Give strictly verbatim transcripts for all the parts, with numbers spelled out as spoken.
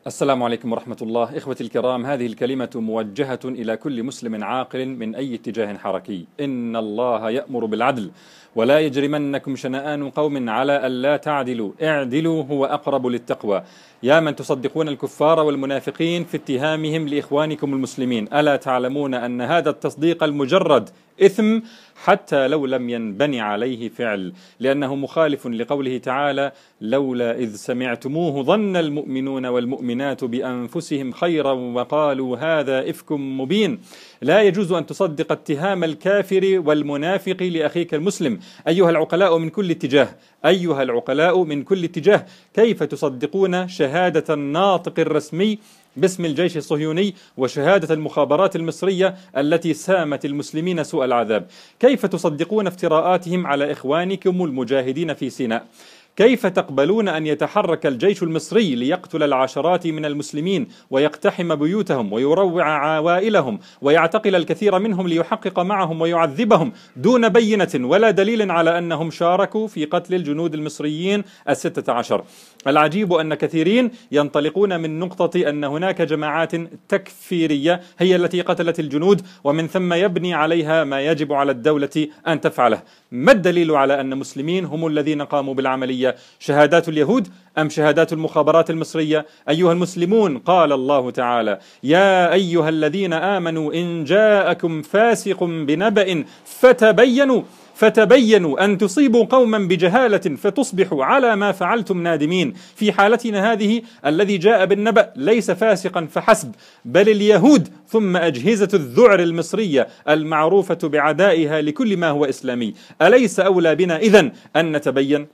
السلام عليكم ورحمة الله. إخوتي الكرام، هذه الكلمة موجهة إلى كل مسلم عاقل من أي اتجاه حركي. إن الله يأمر بالعدل ولا يجرمنكم شنآن قوم على ألا تعدلوا اعدلوا هو أقرب للتقوى. يا من تصدقون الكفار والمنافقين في اتهامهم لإخوانكم المسلمين، ألا تعلمون أن هذا التصديق المجرد إثم حتى لو لم ينبني عليه فعل، لأنه مخالف لقوله تعالى: لولا إذ سمعتموه ظن المؤمنون والمؤمنات بأنفسهم خيرا وقالوا هذا إفك مبين. لا يجوز أن تصدق اتهام الكافر والمنافق لأخيك المسلم. أيها العقلاء من كل اتجاه أيها العقلاء من كل اتجاه كيف تصدقون شهادة الناطق الرسمي باسم الجيش الصهيوني وشهادة المخابرات المصرية التي سامت المسلمين سوء العذاب؟ كيف تصدقون افتراءاتهم على إخوانكم المجاهدين في سيناء؟ كيف تقبلون أن يتحرك الجيش المصري ليقتل العشرات من المسلمين ويقتحم بيوتهم ويروع عوائلهم ويعتقل الكثير منهم ليحقق معهم ويعذبهم دون بينة ولا دليل على أنهم شاركوا في قتل الجنود المصريين الستة عشر؟ العجيب أن كثيرين ينطلقون من نقطة أن هناك جماعات تكفيرية هي التي قتلت الجنود، ومن ثم يبني عليها ما يجب على الدولة أن تفعله. ما الدليل على أن مسلمين هم الذين قاموا بالعملية؟ شهادات اليهود أم شهادات المخابرات المصرية؟ أيها المسلمون، قال الله تعالى: يا أيها الذين آمنوا إن جاءكم فاسق بنبأ فتبينوا فتبينوا أن تصيبوا قوما بجهالة فتصبحوا على ما فعلتم نادمين. في حالتنا هذه الذي جاء بالنبأ ليس فاسقا فحسب، بل اليهود ثم أجهزة الذعر المصرية المعروفة بعدائها لكل ما هو إسلامي. أليس أولى بنا إذن أن نتبين؟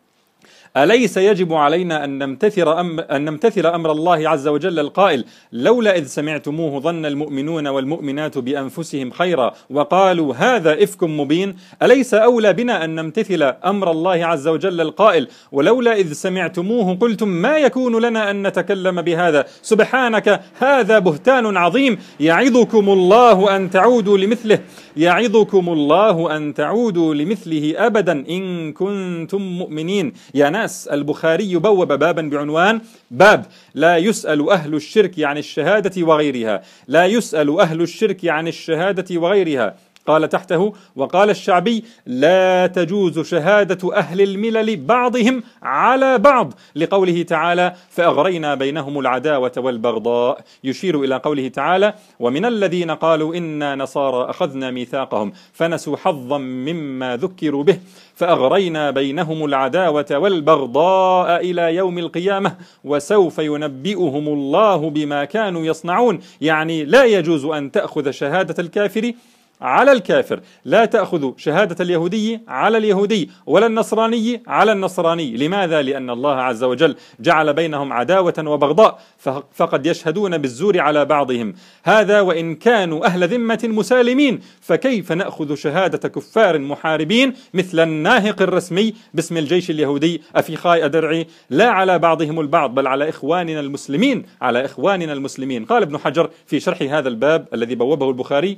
أليس يجب علينا أن نمتثل, أم أن نمتثل أمر الله عز وجل القائل: لولا إذ سمعتموه ظن المؤمنون والمؤمنات بأنفسهم خيرا وقالوا هذا إفك مبين؟ أليس أولى بنا أن نمتثل أمر الله عز وجل القائل: ولولا إذ سمعتموه قلتم ما يكون لنا أن نتكلم بهذا سبحانك هذا بهتان عظيم يعظكم الله أن تعودوا لمثله يعظكم الله أن تعودوا لمثله أبدا إن كنتم مؤمنين. يا ناس، البخاري بوب بابا بعنوان: باب لا يسأل أهل الشرك عن الشهادة وغيرها لا يسأل أهل الشرك عن الشهادة وغيرها. قال تحته: وقال الشعبي: لا تجوز شهادة أهل الملل بعضهم على بعض، لقوله تعالى: فأغرينا بينهم العداوة والبغضاء، يشير إلى قوله تعالى: ومن الذين قالوا إنا نصارى أخذنا ميثاقهم فنسوا حظا مما ذكروا به فأغرينا بينهم العداوة والبغضاء إلى يوم القيامة وسوف ينبئهم الله بما كانوا يصنعون. يعني لا يجوز أن تأخذ شهادة الكافر على الكافر، لا تأخذ شهادة اليهودي على اليهودي ولا النصراني على النصراني. لماذا؟ لأن الله عز وجل جعل بينهم عداوة وبغضاء، فقد يشهدون بالزور على بعضهم. هذا وإن كانوا أهل ذمة مسالمين، فكيف نأخذ شهادة كفار محاربين مثل الناهق الرسمي باسم الجيش اليهودي أفيخاي أدرعي، لا على بعضهم البعض بل على إخواننا المسلمين على إخواننا المسلمين. قال ابن حجر في شرح هذا الباب الذي بوبه البخاري،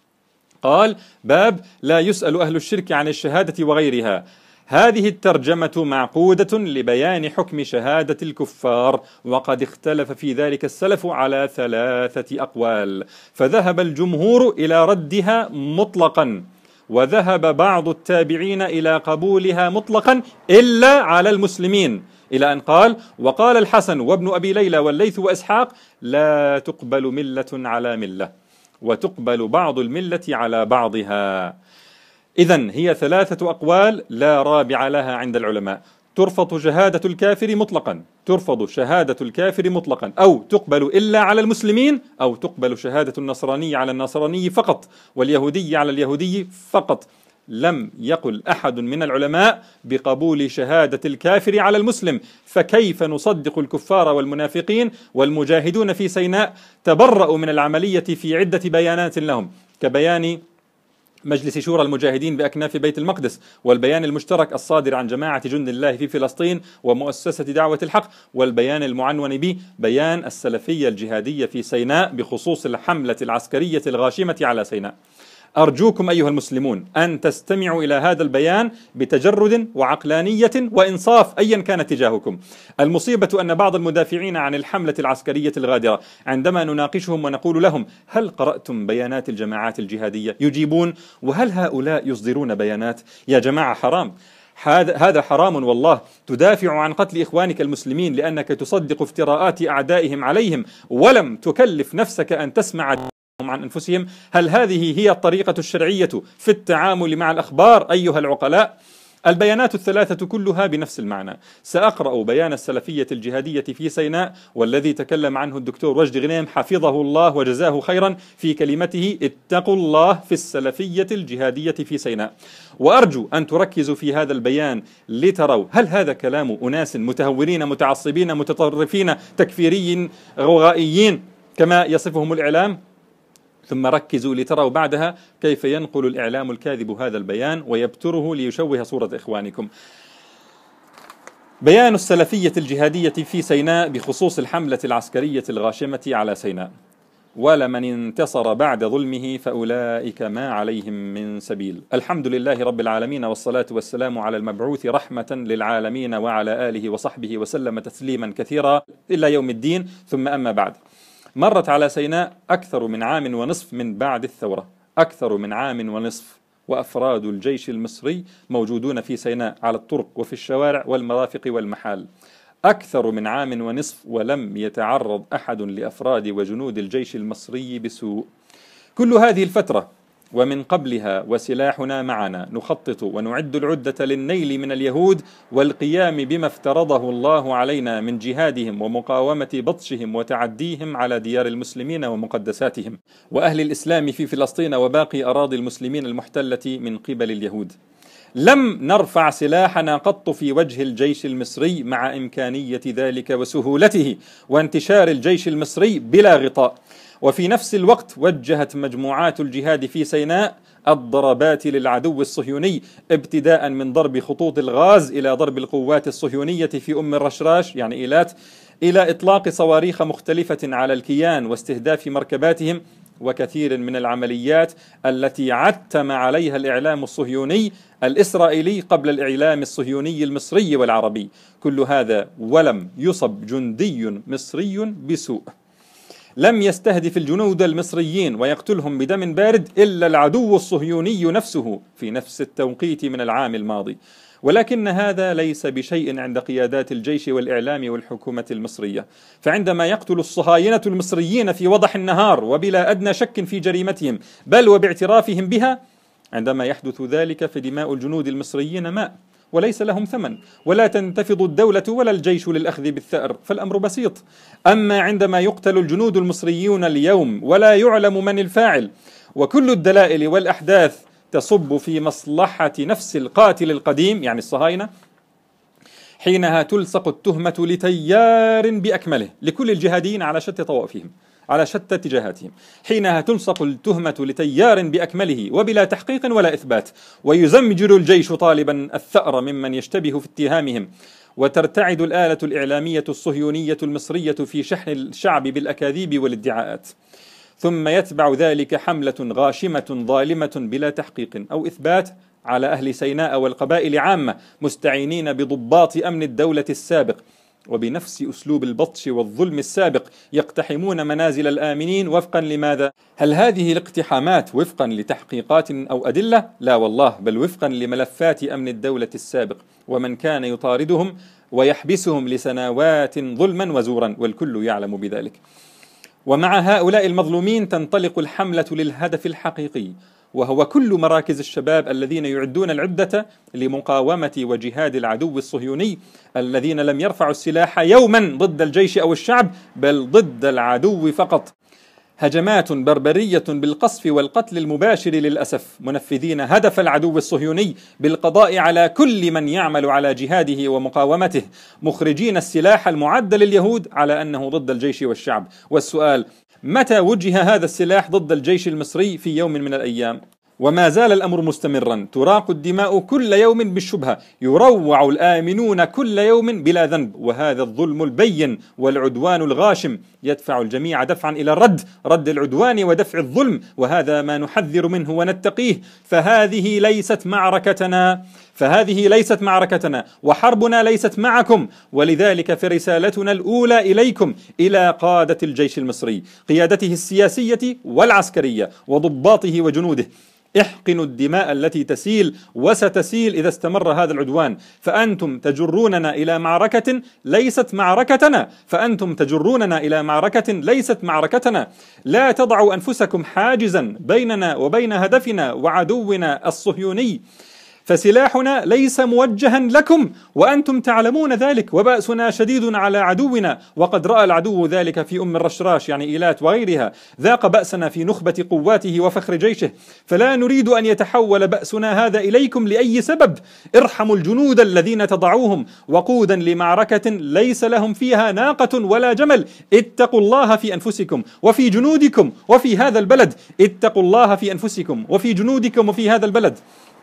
قال: باب لا يسأل أهل الشرك عن الشهادة وغيرها. هذه الترجمة معقودة لبيان حكم شهادة الكفار، وقد اختلف في ذلك السلف على ثلاثة أقوال، فذهب الجمهور إلى ردها مطلقا، وذهب بعض التابعين إلى قبولها مطلقا إلا على المسلمين، إلى أن قال: وقال الحسن وابن أبي ليلى والليث وإسحاق: لا تقبل ملة على ملة وتقبل بعض الملة على بعضها. إذن هي ثلاثة أقوال لا رابع لها عند العلماء. ترفض شهادة الكافر مطلقا ترفض شهادة الكافر مطلقا أو تقبل إلا على المسلمين، أو تقبل شهادة النصراني على النصراني فقط واليهودي على اليهودي فقط. لم يقل أحد من العلماء بقبول شهادة الكافر على المسلم. فكيف نصدق الكفار والمنافقين والمجاهدون في سيناء تبرأوا من العملية في عدة بيانات لهم، كبيان مجلس شورى المجاهدين بأكناف بيت المقدس، والبيان المشترك الصادر عن جماعة جند الله في فلسطين ومؤسسة دعوة الحق، والبيان المعنون به بيان السلفية الجهادية في سيناء بخصوص الحملة العسكرية الغاشمة على سيناء. أرجوكم أيها المسلمون أن تستمعوا إلى هذا البيان بتجرد وعقلانية وإنصاف أيا كان اتجاهكم. المصيبة أن بعض المدافعين عن الحملة العسكرية الغادرة عندما نناقشهم ونقول لهم هل قرأتم بيانات الجماعات الجهادية يجيبون وهل هؤلاء يصدرون بيانات؟ يا جماعة حرام، هذا هذا حرام والله. تدافع عن قتل إخوانك المسلمين لأنك تصدق افتراءات أعدائهم عليهم ولم تكلف نفسك أن تسمع عن أنفسهم. هل هذه هي الطريقة الشرعية في التعامل مع الأخبار أيها العقلاء؟ البيانات الثلاثة كلها بنفس المعنى. سأقرأ بيان السلفية الجهادية في سيناء والذي تكلم عنه الدكتور وجد غنيم حفظه الله وجزاه خيرا في كلمته اتقوا الله في السلفية الجهادية في سيناء. وأرجو أن تركزوا في هذا البيان لتروا هل هذا كلام أناس متهورين متعصبين متطرفين تكفيريين غوغائيين كما يصفهم الإعلام، ثم ركزوا لتروا بعدها كيف ينقل الإعلام الكاذب هذا البيان ويبتره ليشوه صورة إخوانكم. بيان السلفية الجهادية في سيناء بخصوص الحملة العسكرية الغاشمة على سيناء: ولمن انتصر بعد ظلمه فأولئك ما عليهم من سبيل. الحمد لله رب العالمين، والصلاة والسلام على المبعوث رحمة للعالمين وعلى آله وصحبه وسلم تسليما كثيرا إلى يوم الدين. ثم أما بعد، مرت على سيناء أكثر من عام ونصف من بعد الثورة، أكثر من عام ونصف، وأفراد الجيش المصري موجودون في سيناء على الطرق وفي الشوارع والمرافق والمحال. أكثر من عام ونصف ولم يتعرض أحد لأفراد وجنود الجيش المصري بسوء. كل هذه الفترة ومن قبلها وسلاحنا معنا نخطط ونعد العدة للنيل من اليهود والقيام بما افترضه الله علينا من جهادهم ومقاومة بطشهم وتعديهم على ديار المسلمين ومقدساتهم وأهل الإسلام في فلسطين وباقي أراضي المسلمين المحتلة من قبل اليهود. لم نرفع سلاحنا قط في وجه الجيش المصري مع إمكانية ذلك وسهولته وانتشار الجيش المصري بلا غطاء. وفي نفس الوقت وجهت مجموعات الجهاد في سيناء الضربات للعدو الصهيوني، ابتداء من ضرب خطوط الغاز إلى ضرب القوات الصهيونية في أم الرشراش يعني إيلات، إلى إطلاق صواريخ مختلفة على الكيان واستهداف مركباتهم، وكثير من العمليات التي عتم عليها الإعلام الصهيوني الإسرائيلي قبل الإعلام الصهيوني المصري والعربي. كل هذا ولم يصب جندي مصري بسوء. لم يستهدف الجنود المصريين ويقتلهم بدم بارد إلا العدو الصهيوني نفسه في نفس التوقيت من العام الماضي. ولكن هذا ليس بشيء عند قيادات الجيش والإعلام والحكومة المصرية، فعندما يقتل الصهاينة المصريين في وضح النهار وبلا أدنى شك في جريمتهم بل وباعترافهم بها، عندما يحدث ذلك فدماء الجنود المصريين ماء وليس لهم ثمن، ولا تنتفض الدولة ولا الجيش للأخذ بالثأر، فالأمر بسيط. أما عندما يقتل الجنود المصريون اليوم ولا يعلم من الفاعل وكل الدلائل والأحداث تصب في مصلحة نفس القاتل القديم يعني الصهاينة، حينها تلصق التهمة لتيار بأكمله لكل الجهاديين على شتى طوائفهم على شتى اتجاهاتهم. حينها تلصق التهمة لتيار بأكمله وبلا تحقيق ولا إثبات، ويزمجر الجيش طالبا الثأر ممن يشتبه في اتهامهم، وترتعد الآلة الإعلامية الصهيونية المصرية في شحن الشعب بالأكاذيب والادعاءات. ثم يتبع ذلك حملة غاشمة ظالمة بلا تحقيق أو إثبات على أهل سيناء والقبائل عامة مستعينين بضباط أمن الدولة السابق، وبنفس أسلوب البطش والظلم السابق يقتحمون منازل الآمنين. وفقا لماذا؟ هل هذه الاقتحامات وفقا لتحقيقات أو أدلة؟ لا والله، بل وفقا لملفات أمن الدولة السابق ومن كان يطاردهم ويحبسهم لسنوات ظلما وزورا، والكل يعلم بذلك. ومع هؤلاء المظلومين تنطلق الحملة للهدف الحقيقي، وهو كل مراكز الشباب الذين يعدون العدة لمقاومة وجهاد العدو الصهيوني، الذين لم يرفعوا السلاح يوما ضد الجيش أو الشعب بل ضد العدو فقط. هجمات بربرية بالقصف والقتل المباشر للأسف، منفذين هدف العدو الصهيوني بالقضاء على كل من يعمل على جهاده ومقاومته، مخرجين السلاح المعد لليهود على أنه ضد الجيش والشعب. والسؤال: متى وجه هذا السلاح ضد الجيش المصري في يوم من الأيام؟ وما زال الأمر مستمرا، تراق الدماء كل يوم بالشبهة، يروع الآمنون كل يوم بلا ذنب، وهذا الظلم البين والعدوان الغاشم يدفع الجميع دفعا إلى الرد، رد العدوان ودفع الظلم، وهذا ما نحذر منه ونتقيه. فهذه ليست معركتنا فهذه ليست معركتنا وحربنا ليست معكم، ولذلك فرسالتنا الأولى إليكم، إلى قادة الجيش المصري، قيادته السياسية والعسكرية وضباطه وجنوده: احقنوا الدماء التي تسيل وستسيل إذا استمر هذا العدوان، فأنتم تجروننا إلى معركة ليست معركتنا فأنتم تجروننا إلى معركة ليست معركتنا. لا تضعوا أنفسكم حاجزا بيننا وبين هدفنا وعدونا الصهيوني، فسلاحنا ليس موجها لكم وأنتم تعلمون ذلك، وبأسنا شديد على عدونا، وقد رأى العدو ذلك في أم الرشراش يعني إيلات وغيرها، ذاق بأسنا في نخبة قواته وفخر جيشه، فلا نريد أن يتحول بأسنا هذا إليكم لأي سبب. ارحموا الجنود الذين تضعوهم وقودا لمعركة ليس لهم فيها ناقة ولا جمل. اتقوا الله في أنفسكم وفي جنودكم وفي هذا البلد، اتقوا الله في أنفسكم وفي جنودكم وفي هذا البلد.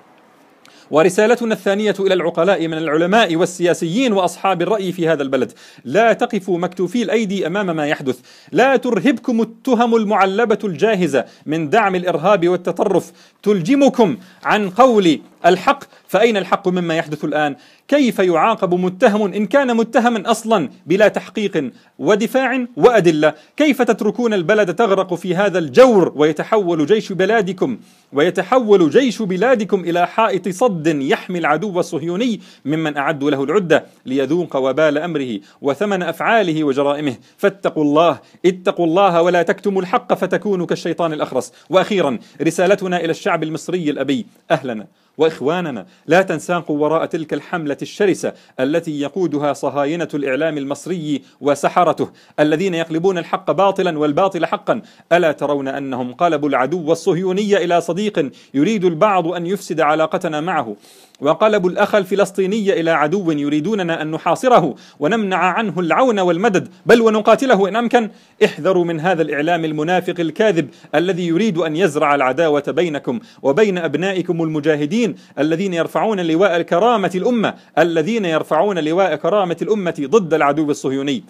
ورسالتنا الثانية إلى العقلاء من العلماء والسياسيين وأصحاب الرأي في هذا البلد: لا تقفوا مكتوفي الأيدي أمام ما يحدث، لا ترهبكم التهم المعلبة الجاهزة من دعم الإرهاب والتطرف تلجمكم عن قول الحق. فأين الحق مما يحدث الآن؟ كيف يعاقب متهم إن كان متهما أصلا بلا تحقيق ودفاع وأدلة؟ كيف تتركون البلد تغرق في هذا الجور ويتحول جيش بلادكم ويتحول جيش بلادكم إلى حائط صد يحمي العدو الصهيوني ممن أعدوا له العدة ليذوق وبال أمره وثمن أفعاله وجرائمه؟ فاتقوا الله، اتقوا الله ولا تكتموا الحق فتكونوا كالشيطان الأخرس. وأخيرا رسالتنا إلى الشعب المصري الأبي: أهلنا وإخواننا، لا تنساقوا وراء تلك الحملة الشرسة التي يقودها صهاينة الإعلام المصري وسحرته الذين يقلبون الحق باطلا والباطل حقا. ألا ترون أنهم قلبوا العدو الصهيوني إلى صديق يريد البعض أن يفسد علاقتنا معه، وقلبوا الأخ الفلسطيني إلى عدو يريدوننا أن نحاصره ونمنع عنه العون والمدد، بل ونقاتله إن أمكن؟ احذروا من هذا الإعلام المنافق الكاذب الذي يريد أن يزرع العداوة بينكم وبين أبنائكم المجاهدين الذين يرفعون لواء كرامة الأمة الذين يرفعون لواء كرامة الأمة ضد العدو الصهيوني،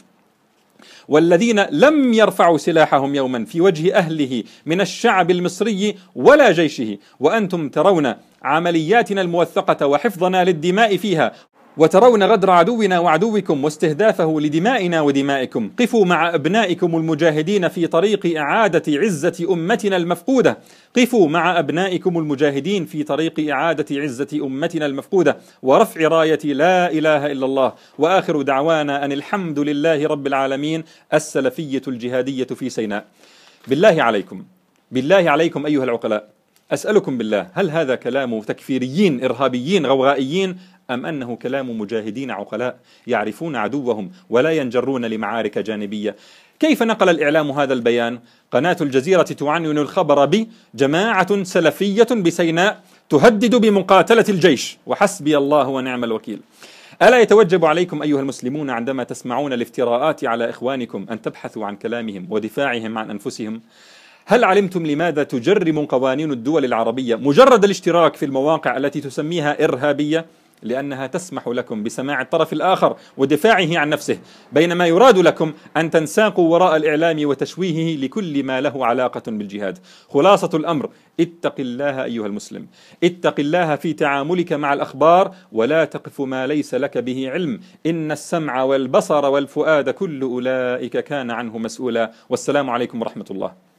والذين لم يرفعوا سلاحهم يوما في وجه أهله من الشعب المصري ولا جيشه. وأنتم ترون عملياتنا الموثقة وحفظنا للدماء فيها، وترون غدر عدونا وعدوكم واستهدافه لدمائنا ودمائكم. قفوا مع أبنائكم المجاهدين في طريق إعادة عزة أمتنا المفقودة، قفوا مع أبنائكم المجاهدين في طريق إعادة عزة أمتنا المفقودة ورفع راية لا إله إلا الله. وآخر دعوانا أن الحمد لله رب العالمين. السلفية الجهادية في سيناء. بالله عليكم، بالله عليكم أيها العقلاء، أسألكم بالله، هل هذا كلام تكفيريين إرهابيين غوغائيين أم أنه كلام مجاهدين عقلاء يعرفون عدوهم ولا ينجرون لمعارك جانبية؟ كيف نقل الإعلام هذا البيان؟ قناة الجزيرة تعنون الخبر بجماعة سلفية بسيناء تهدد بمقاتلة الجيش، وحسبي الله ونعم الوكيل. ألا يتوجب عليكم أيها المسلمون عندما تسمعون الافتراءات على إخوانكم أن تبحثوا عن كلامهم ودفاعهم عن أنفسهم؟ هل علمتم لماذا تجرم قوانين الدول العربية مجرد الاشتراك في المواقع التي تسميها إرهابية؟ لأنها تسمح لكم بسماع الطرف الآخر ودفاعه عن نفسه، بينما يراد لكم أن تنساقوا وراء الإعلام وتشويهه لكل ما له علاقة بالجهاد. خلاصة الأمر: اتق الله أيها المسلم، اتق الله في تعاملك مع الأخبار، ولا تقف ما ليس لك به علم، إن السمع والبصر والفؤاد كل أولئك كان عنه مسؤولا. والسلام عليكم ورحمة الله.